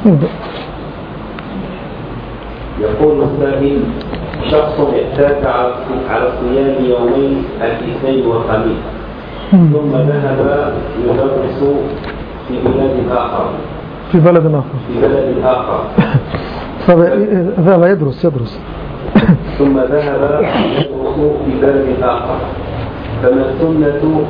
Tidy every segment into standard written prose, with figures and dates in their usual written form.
نبدأ. يقول السائل: شخص اعتاد على صيام يومين الاثنين والخميس ثم ذهب يدرس في بلد آخر ذهب يدرس ثم ذهب يدرس في بلد آخر، فما السنة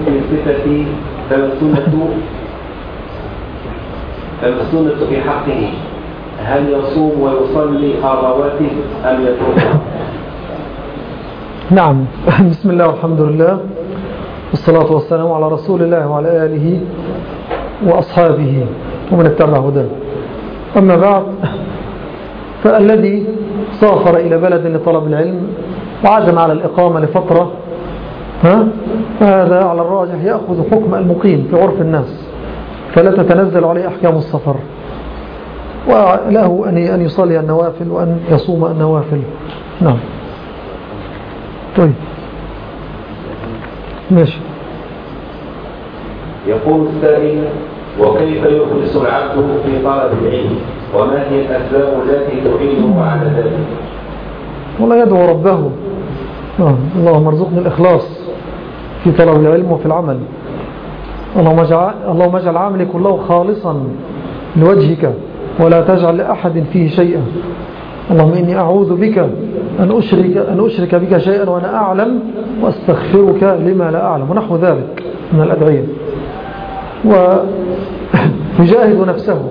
في حقه؟ هل يصوم ويصلي الرواتب أم يتركها؟ نعم. بسم الله والحمد لله والصلاة والسلام على رسول الله وعلى آله وأصحابه ومن اتبع هداه. أما بعد، فالذي سافر إلى بلد لطلب العلم وعزم على الإقامة لفترة، هذا على الراجح يأخذ حكم المقيم في عرف الناس، فلا تتنزل عليه أحكام السفر، وله أن يصلي النوافل وأن يصوم النوافل. نعم. طيب ماشي. يقول السائل: وكيف يخلص العبد في طلب العلم؟ وما هي الأسباب التي تعينه على ذلك؟ والله يدعو ربه: اللهم ارزقني الإخلاص في طلب العلم وفي العمل. اللهم اجعل عملي كله خالصا لوجهك ولا تجعل لأحد فيه شيئا. اللهم إني أعوذ بك أن أشرك بك شيئا وأنا أعلم وأستغفرك لما لا أعلم، ونحو ذلك من الأدعية. ويجاهد نفسه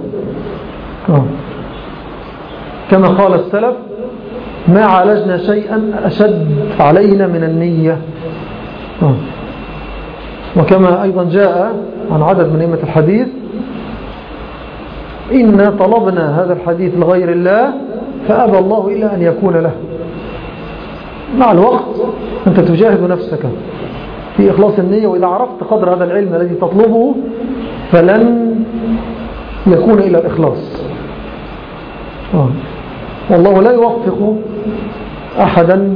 كما قال السلف: ما عالجنا شيئا أشد علينا من النية. وكما أيضا جاء عن عدد من أئمة الحديث: إن طلبنا هذا الحديث لغير الله فأبى الله إلا أن يكون له. مع الوقت أنت تجاهد نفسك في إخلاص النية، وإذا عرفت قدر هذا العلم الذي تطلبه فلن يكون إلى الإخلاص. والله لا يوفق أحدا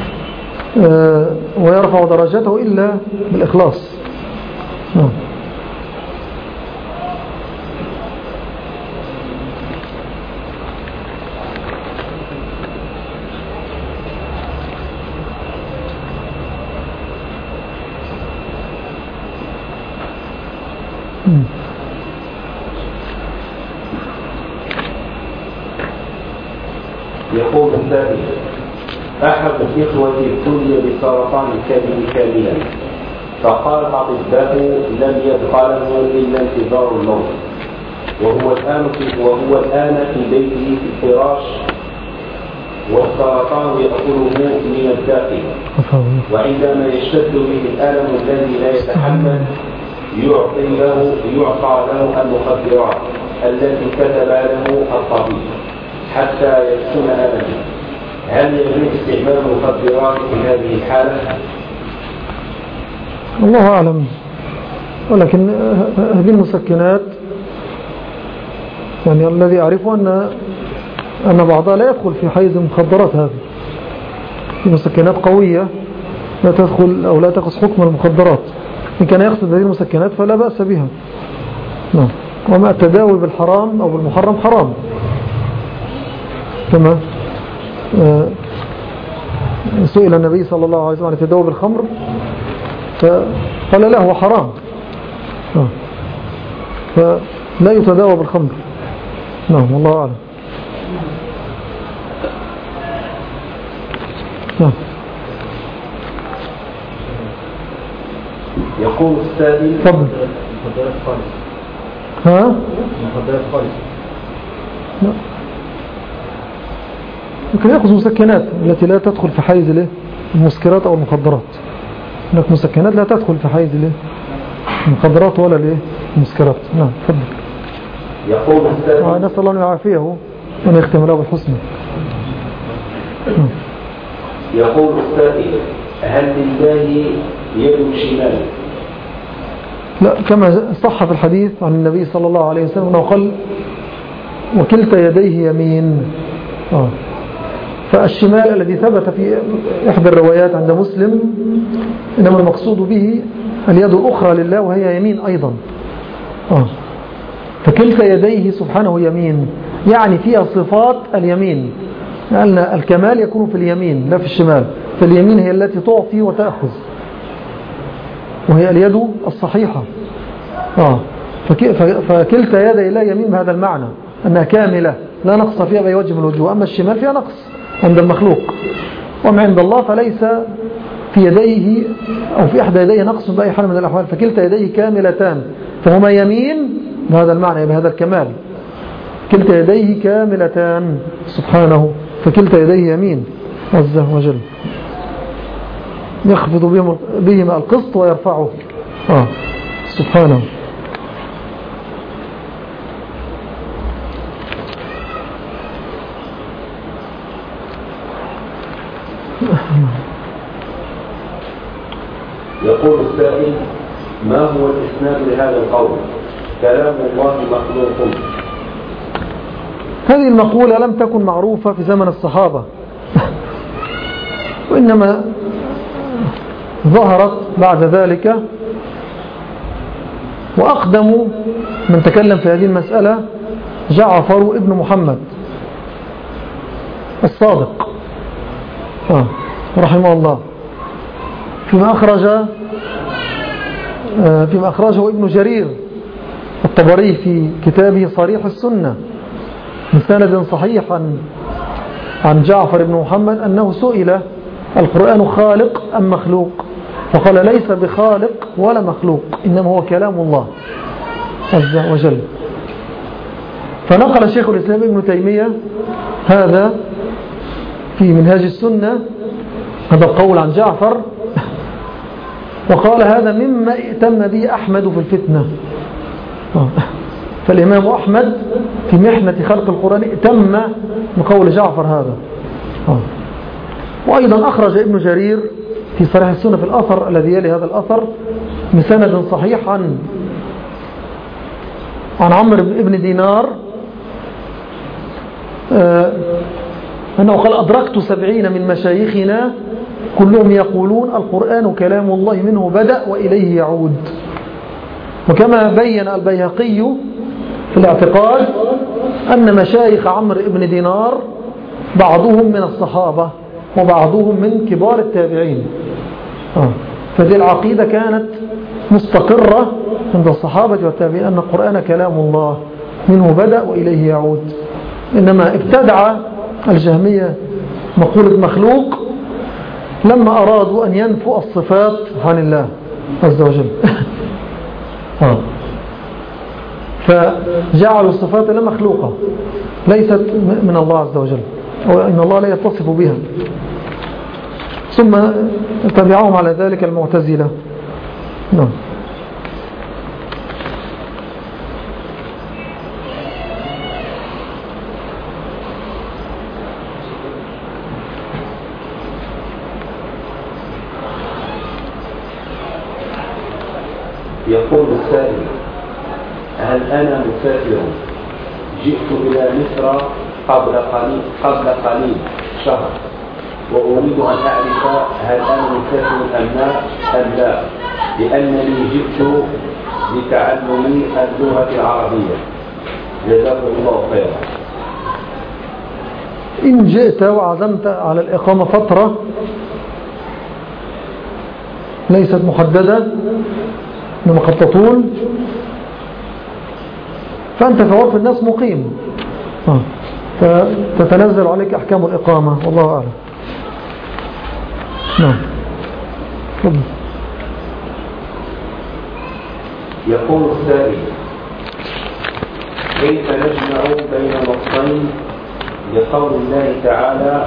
ويرفع درجته إلا بالإخلاص. يقول السائل: أحد الإخوة ابتلي بسرطان الكبد كاملا، فقال الأطباء لم يبقى له إلا انتظار الموت، وهو الآن في بيته في الفراش، والسرطان يأكله من الداخل، وعندما يشتد به الألم الذي لا يتحمل يعطى له المخدرات التي كتب له الطبيب حتى يسكن ألمه. هل يجوز استعمال المخدرات في هذه الحالة؟ الله أعلم، ولكن هذه المسكنات يعني الذي أعرفه أن بعضها لا يدخل في حيز المخدرات. هذه المسكنات قوية لا تدخل أو لا تقص حكم المخدرات. إن كان يقصد هذه المسكنات فلا بأس بها. وما التداوي بالحرام أو بالمحرم حرام، كما سئل النبي صلى الله عليه وسلم عن التداوي بالخمر فقال له هو حرام، فلا يتداوى بالخمر. نعم، والله أعلم. نعم. يقول السائل: تفضل. مخدرات خالص. لا، ممكن يأخذ مسكنات التي لا تدخل في حيز المسكرات أو المخدرات. هناك مسكنات لا تدخل في حيز المخدرات ولا المسكرات. نعم، تفضل. يقول السائل: نسأل الله أن يعافيه وأن يختم له بالحسنى. يقول السائل: هل لله يد شمال؟ لا، كما صح في الحديث عن النبي صلى الله عليه وسلم أنه قال: وكلتا يديه يمين. فالشمال الذي ثبت في إحدى الروايات عند مسلم إنما المقصود به اليد الأخرى لله وهي يمين أيضا. فكلتا يديه سبحانه يمين، يعني فيها صفات اليمين، لأن الكمال يكون في اليمين لا في الشمال، فاليمين هي التي تعطي وتأخذ، وهي اليد الصحيحة. فكلتا يدي لا يمين بهذا المعنى أنها كاملة لا نقص فيها بأي وجه من الوجوه. أما الشمال فيها نقص عند المخلوق، وما عند الله فليس في يديه أو في إحدى يديه نقص بأي حال من الأحوال، فكلتا يديه كاملتان، فهما يمين بهذا المعنى بهذا الكمال، كلتا يديه كاملتان سبحانه، فكلتا يديه يمين عز وجل، يخفض بهما القسط ويرفعه سبحانه. يقول السائل: ما هو الإسناد لهذا القول؟ كلام الله مخلوق. هذه المقولة لم تكن معروفة في زمن الصحابة وإنما ظهرت بعد ذلك، وأقدم من تكلم في هذه المسألة جعفر ابن محمد الصادق رحمه الله، فيما أخرجه ابن جرير الطبري في كتابه صريح السنة بسند صحيح عن جعفر بن محمد أنه سئل: القرآن خالق أم مخلوق؟ فقال: ليس بخالق ولا مخلوق، إنما هو كلام الله عز وجل. فنقل شيخ الإسلام ابن تيمية هذا في منهاج السنة، هذا القول عن جعفر، وقال: هذا مما ائتم به أحمد في الفتنة. فالإمام أحمد في محنة خلق القرآن ائتم بقول جعفر هذا. وأيضا أخرج ابن جرير في صريح السنة في الأثر الذي يلي هذا الأثر بسند صحيح عن عمرو بن دينار أنه قال: أدركت 70 من مشايخنا كلهم يقولون القرآن كلام الله منه بدأ وإليه يعود. وكما بين البيهقي في الاعتقاد أن مشايخ عمرو بن دينار بعضهم من الصحابة وبعضهم من كبار التابعين، فهذه العقيدة كانت مستقرة عند الصحابة والتابعين أن القرآن كلام الله منه بدأ وإليه يعود. إنما ابتدع الجهمية مقولة مخلوق لما أرادوا أن ينفوا الصفات عن الله عز وجل فجعلوا الصفات لا مخلوقة ليست من الله عز وجل، وإن الله لا يتصف بها. ثم تبعهم على ذلك المعتزلة. نعم. يقول السائل: هل أنا مسافر جئت إلى مصر قبل قليل شهر، وأريد أن أعرف هل أنا مسافر أم لا، لأنني جئت لتعلم اللغة العربية. جزاكم الله خيرا. إن جئت وعزمت على الإقامة فترة ليست محددة إنما قد تطول، فأنت في عرف الناس مقيم، فتتنزل عليك أحكام الإقامة، والله أعلم. نعم. يقول السائل: كيف نجمع بين نصين لقول الله تعالى: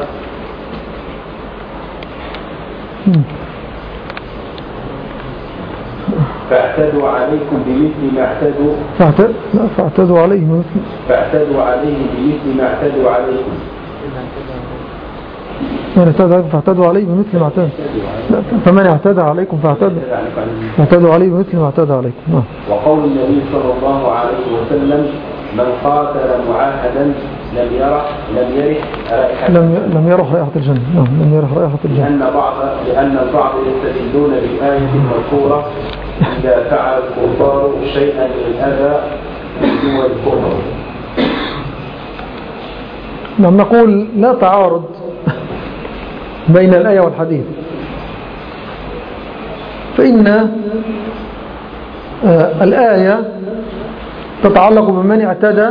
فاعتدوا عليكم بمثل ما اعتدوا فاعتدوا عليه بمثل ما اعتدوا عليكم. من اعتدى فاعتدوا عليه بمثل ما اعتدوا، فمن اعتدى عليكم فاعتدوا عليه بمثل ما اعتدى عليكم. وقول النبي صلى الله عليه وسلم: من قاتل معاهدا لم يرح رائحة الجنة. نعم، لم يرح رائحة الجنة. لأن البعض يستدلون بآية مذكورة: إذا فعل الكفار شيئا من الأذى من دول الكفر. نقول لا تعارض بين الآية والحديث، فإن الآية تتعلق بمن اعتدى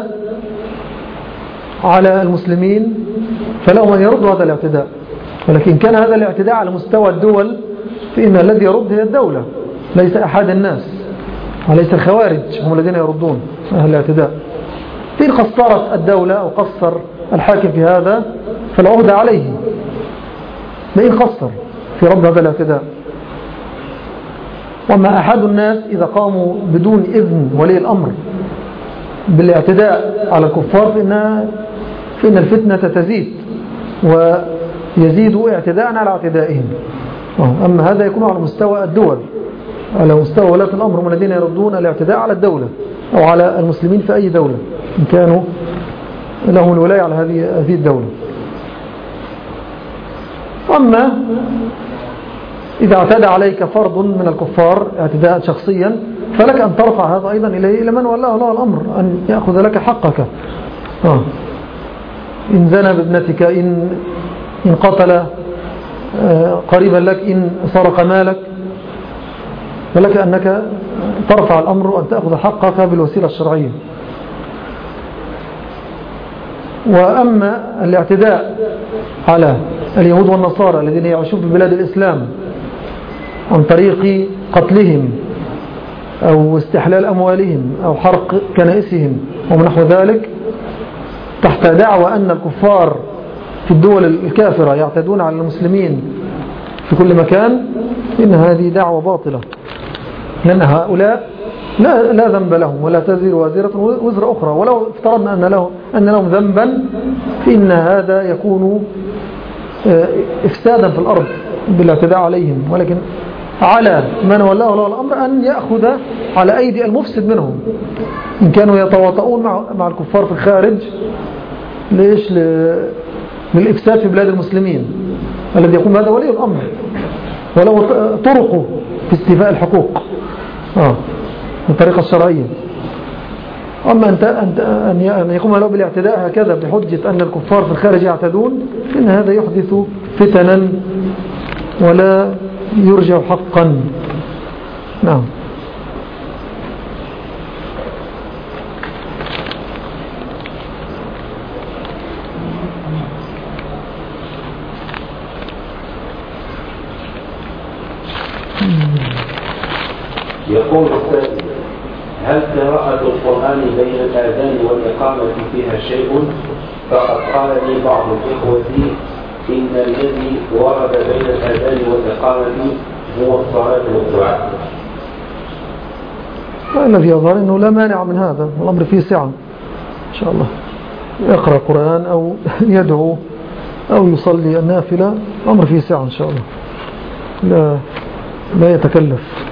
على المسلمين فلهم أن يردوا هذا الاعتداء، ولكن كان هذا الاعتداء على مستوى الدول فإن الذي يرد هي الدولة ليس أحد الناس، وليس الخوارج هم الذين يردون هذا الاعتداء. فإن قصرت الدولة أو قصر الحاكم في هذا فالعهد عليه، فإن قصر في رد هذا الاعتداء. وما أحد الناس إذا قاموا بدون إذن ولي الأمر بالاعتداء على الكفار فإن الفتنة تزيد ويزيد اعتداء على اعتدائهم. أما هذا يكون على مستوى الدول، على مستوى ولاة الأمر هم الذين يردون الاعتداء على الدولة أو على المسلمين في أي دولة إن كانوا لهم الولاية على هذه الدولة. أما إذا اعتدى عليك فرد من الكفار اعتداء شخصيا فلك أن ترفع هذا أيضا إلى من والله له الأمر أن يأخذ لك حقك. إن زنى بابنتك، إن قتل قريبا لك، إن سرق مالك، فلك أنك ترفع الأمر وأن تأخذ حقك بالوسيلة الشرعية. وأما الاعتداء على اليهود والنصارى الذين يعيشون في بلاد الإسلام عن طريق قتلهم أو استحلال أموالهم أو حرق كنائسهم ومن نحو ذلك تحت دعوى أن الكفار في الدول الكافرة يعتدون على المسلمين في كل مكان، إن هذه دعوة باطلة، لأن هؤلاء لا ذنب لهم ولا تزر وازرة وزر أخرى، ولو افترضنا أن لهم ذنبا فإن هذا يكون إفسادا في الأرض بالاعتداء عليهم. ولكن على من والله له الأمر أن يأخذ على أيدي المفسد منهم إن كانوا يتواطؤون مع الكفار في الخارج للإفساد في بلاد المسلمين، الذي يقوم هذا ولي الأمر ولو طرقوا في استيفاء الحقوق بالطريقة الشرعية. أما أن يقوم له بالاعتداء هكذا بحجة أن الكفار في الخارج يعتدون، فإن هذا يحدث فتنا ولا يرجع حقا. نعم. يقول السائل: هل قراءة القرآن بين الآذان والإقامة فيها شيء؟ فقد قال لي بعض الإخوة إن الذي ورد بين الآذان والإقامة هو الصلاة والدعاء. الذي يظهر أنه لا مانع من هذا، والأمر فيه سعة إن شاء الله. يقرأ القرآن أو يدعو أو يصلي النافلة، الأمر فيه سعة إن شاء الله، لا يتكلف.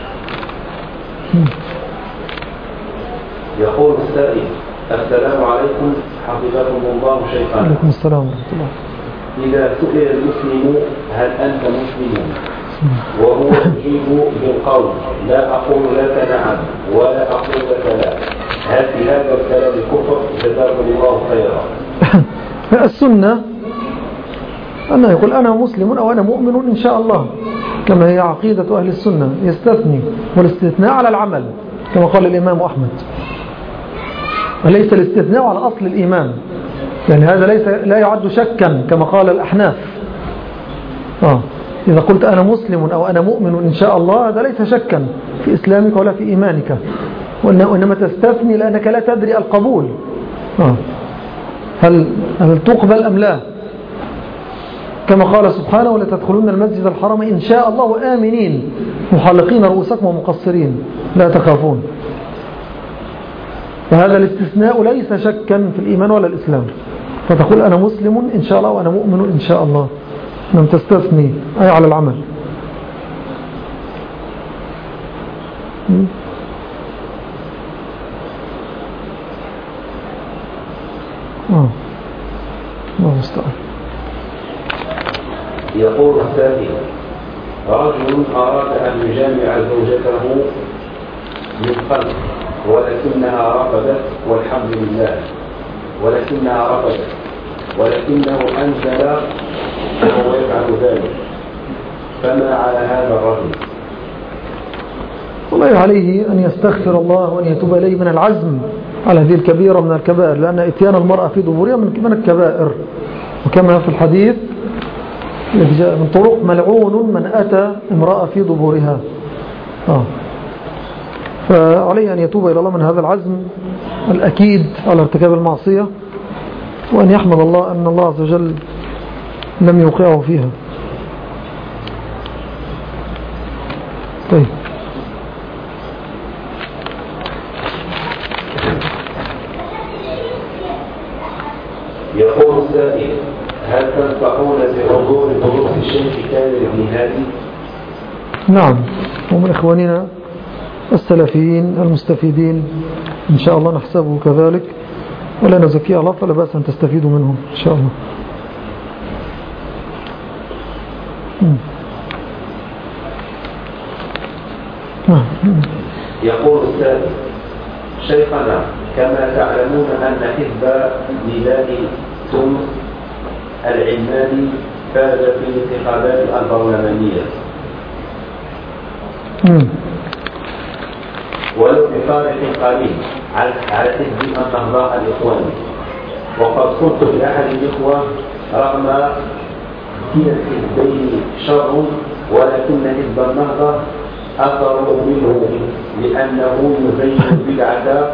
يقول السائل: السلام عليكم حفظكم الله شيخنا. عليكم السلام ورحمة الله. إذا سئل المسلم هل أنت مسلم وهو يجيب بالقول لا أقول لك نعم ولا أقول لك لا، هل في هذا الكلام كفر؟ جزاكم الله خيرا. السنة أنه يقول أنا مسلم أو أنا مؤمن إن شاء الله، كما هي عقيدة أهل السنة، يستثني، والاستثناء على العمل كما قال الإمام أحمد، وليس الاستثناء على أصل الإيمان، يعني هذا لا يعد شكا كما قال الأحناف. إذا قلت أنا مسلم أو أنا مؤمن إن شاء الله، هذا ليس شكا في إسلامك ولا في إيمانك، وإنما تستثني لأنك لا تدري القبول، هل تقبل أم لا، كما قال سبحانه: ولا تدخلون المسجد الحرام إن شاء الله آمنين محلقين رؤوسكم ومقصرين لا تخافون. فهذا الاستثناء ليس شكا في الإيمان ولا الإسلام، فتقول أنا مسلم إن شاء الله وأنا مؤمن إن شاء الله، لم تستثني أي على العمل. الله مستعان. يقول السائل: رجل أراد أن يجامع زوجته من قلب ولكنها رفضت، والحمد لله، ولكنها رفضت، ولكنه أنزل وهو يفعل ذلك، فما على هذا الرجل؟ والله عليه أن يستغفر الله وأن يتوب إليه من العزم على هذه الكبيرة من الكبائر، لأن إتيان المرأة في دبورها من الكبائر، وكما في الحديث من طرق ملعون من أتى امرأة في دبورها. فعليه أن يتوب إلى الله من هذا العزم الأكيد على ارتكاب المعصية، وأن يحمد الله أن الله عز وجل لم يوقعه فيها. طيب، يقول السائل: هل تنصحون بحضور دروس الشيخ كامل بن هادي؟ نعم، ومن إخواننا السلفيين المستفيدين إن شاء الله نحسبه كذلك، ولا نزكي الله، فلا بأس أن تستفيدوا منهم إن شاء الله. يقول السائل: شيخنا، كما تعلمون أن حزب نداء تونس العلماني فاز في الانتخابات البرلمانية ولو بفارق قليل على حزب النهضة الإخواني، وقد قلت لأحد الإخوة: رغم كلا الحزبين شر، ولكن حزب النهضة أثر منه لأنه يزين البدعة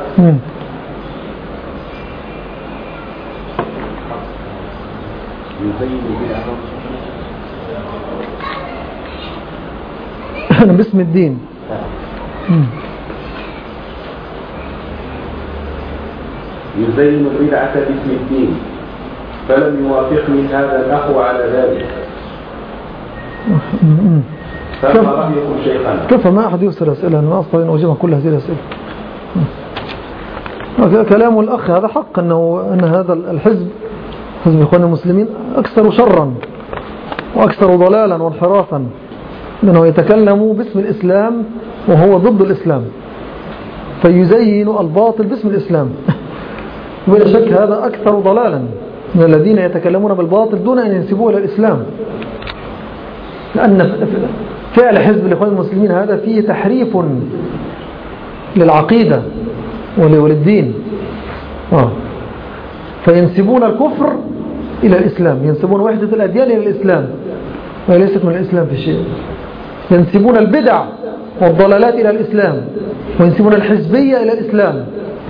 باسم الدين. يزين البدعة باسم الدين، فلم يوافقني هذا الأخ على ذلك. فما رأيكم شيخنا؟ كيف ما أحد يرسل أسئلة؟ أنا أصلا أجيب كل هذه الأسئلة. كلام الأخ هذا حق، أن هذا الحزب، حزب إخوان المسلمين، أكثر شرا وأكثر ضلالا وانحرافا، لأنه يتكلم باسم الإسلام وهو ضد الإسلام، فيزين الباطل باسم الإسلام. ولا شك هذا أكثر ضلالا من الذين يتكلمون بالباطل دون أن ينسبوه إلى الإسلام، لأن فعل حزب الإخوان المسلمين هذا فيه تحريف للعقيدة وللدين. فينسبون الكفر إلى الإسلام، ينسبون وحدة الأديان إلى الإسلام، وليست من الإسلام في شيء. ينسبون البدع والضلالات إلى الإسلام، وينسبون الحزبية إلى الإسلام.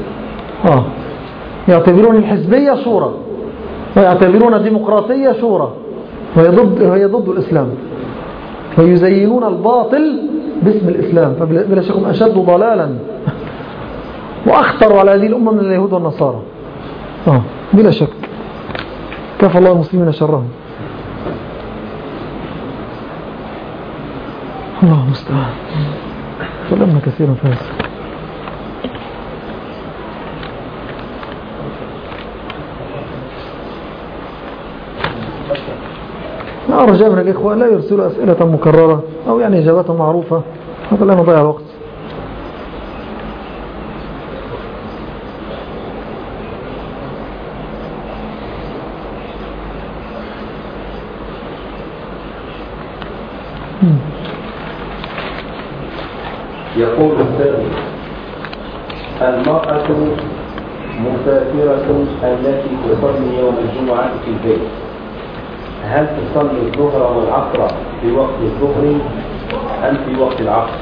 يعتبرون الحزبية شورى، ويعتبرون الديمقراطية شورى، وهي ضد الإسلام، فيزينون الباطل باسم الإسلام. فبلا شك هم أشد ضلالا وأخطر على هذه الأمة من اليهود والنصارى، بلا شك. كفى الله المسلمين شرهم. الله المستعان. سلمنا كثيرا في هذا. أرجى من الإخوة لا يرسلوا أسئلة مكررة أو يعني إجاباتهم معروفة، هذا لا نضيع الوقت. يقول السائل: المرأة مسافرة التي تصلي يوم الجمعة في البيت، هل تصلي الظهر والعصر في وقت الظهر أم في وقت العصر؟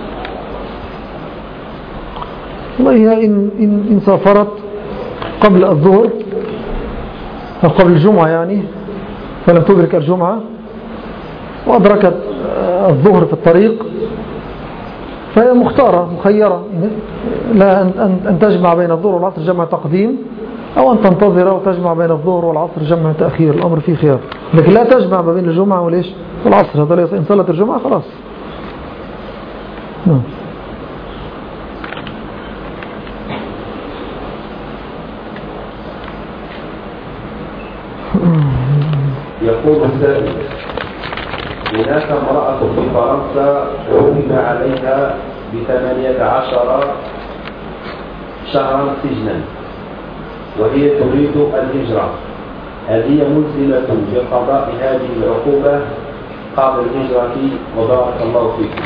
والله إن سافرت قبل الظهر أو قبل الجمعة يعني، فلم تدرك الجمعة وأدركت الظهر في الطريق، فهي مختارة مخيرة، لا أن تجمع بين الظهر والعصر جمع تقديم، أو أن تنتظر وتجمع بين الظهر والعصر جمع تأخير، الأمر فيه خيار. لكن لا تجمع ما بين الجمعة والعصر، هذا إن صلت الجمعة خلاص. يقول السائل: هناك امرأة في فرنسا حكم عليها ب18 شهرا سجنا، وهي تريد الهجرة، هل هي ملزمة بقضاء هذه العقوبة قبل الهجرة؟ وبارك الله فيكم.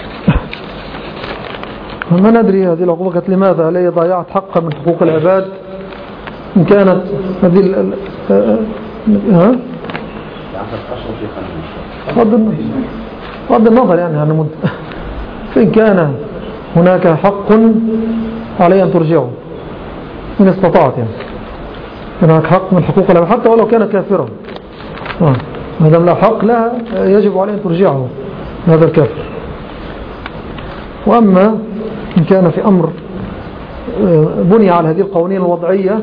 ما ندري هذه العقوبة كانت لماذا، هل هي ضيعت حقا من حقوق العباد؟ إن كانت هذه بغض النظر يعني فإن كان هناك حق علي أن ترجعه إن استطعت، يعني هناك حق من حقوق العباد حتى ولو كان كافرا، ما دام له حق لا يجب عليه أن ترجعه هذا الكافر. وأما إن كان في أمر بني على هذه القوانين الوضعية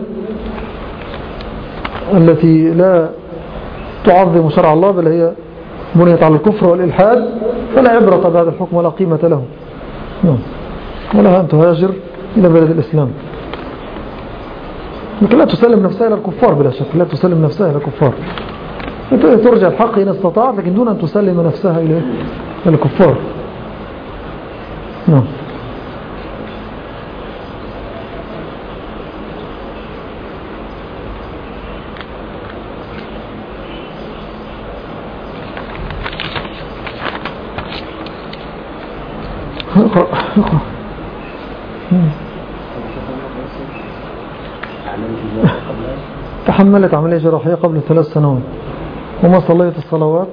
التي لا تعظم شرع الله بل هي بنيت على الكفر والإلحاد، فلا عبرة بهذا الحكم ولا قيمة له، ولها أن تهاجر إلى بلد الإسلام. لكن لا تسلم نفسها إلى الكفار، بلا شك لا تسلم نفسها إلى الكفار، ترجع الحق إن استطاعت، لكن دون أن تسلم نفسها إلى الكفار. نعم. اقرأ. تحملت عملية جراحية قبل 3 سنوات وما صليت الصلوات.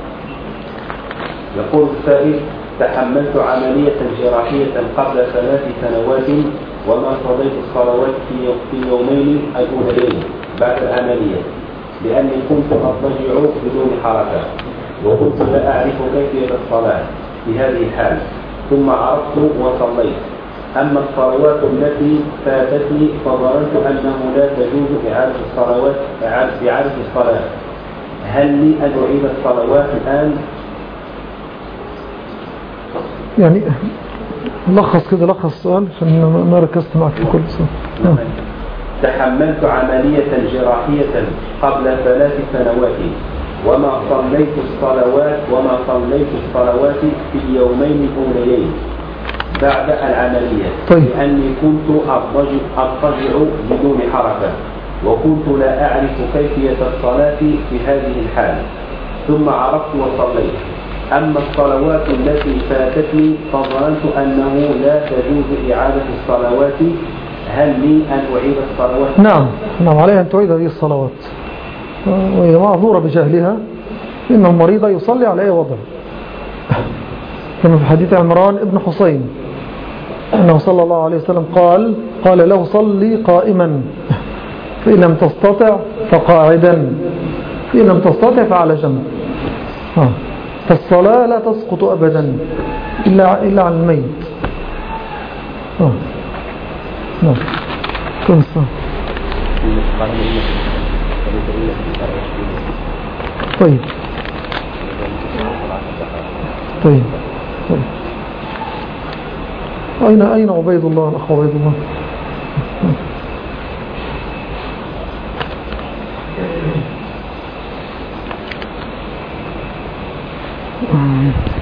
يقول السائل: تحملت عملية جراحية قبل 3 سنوات وما صليت الصلوات في يومين الأولين بعد العملية لأني كنت أضطجع بدون حركة، وكنت لا أعرف كيفية الصلاة في هذه الحال، ثم عرفت وصليت. أما الصلوات التي فاتتني فظننت أنه لا تجوز إعادة الصلاة. هل لي أن أعيد الصلوات الآن؟ يعني لخص كده، لخص السؤال عشان ما ركزت معك في كل سؤال. تحملت عملية جراحية قبل 3 سنوات وما صليت الصلوات في اليومين الأوليين بعد العملية. طيب. لأني كنت أضطجع بدون حركة، وكنت لا أعرف كيفية الصلاة في هذه الحال، ثم عرفت وصليت. أما الصلوات التي فاتتني فظننت أنه لا تجوز إعادة الصلوات. هل لي أن أعيد الصلوات؟ نعم عليها أن تعيد هذه الصلوات، وهي معذورة بجهلها، إنه مريضة يصلي على أي وضع، كما في حديث عمران ابن حسين أنه صلى الله عليه وسلم قال له: صلي قائما، فإن لم تستطع فقاعدا، فإن لم تستطع فعلى جنب. فالصلاة لا تسقط أبدا إلا عن الميت. نعم. كم الصلاة؟ طيب. أين عبيد الله، الأخ عبيد الله؟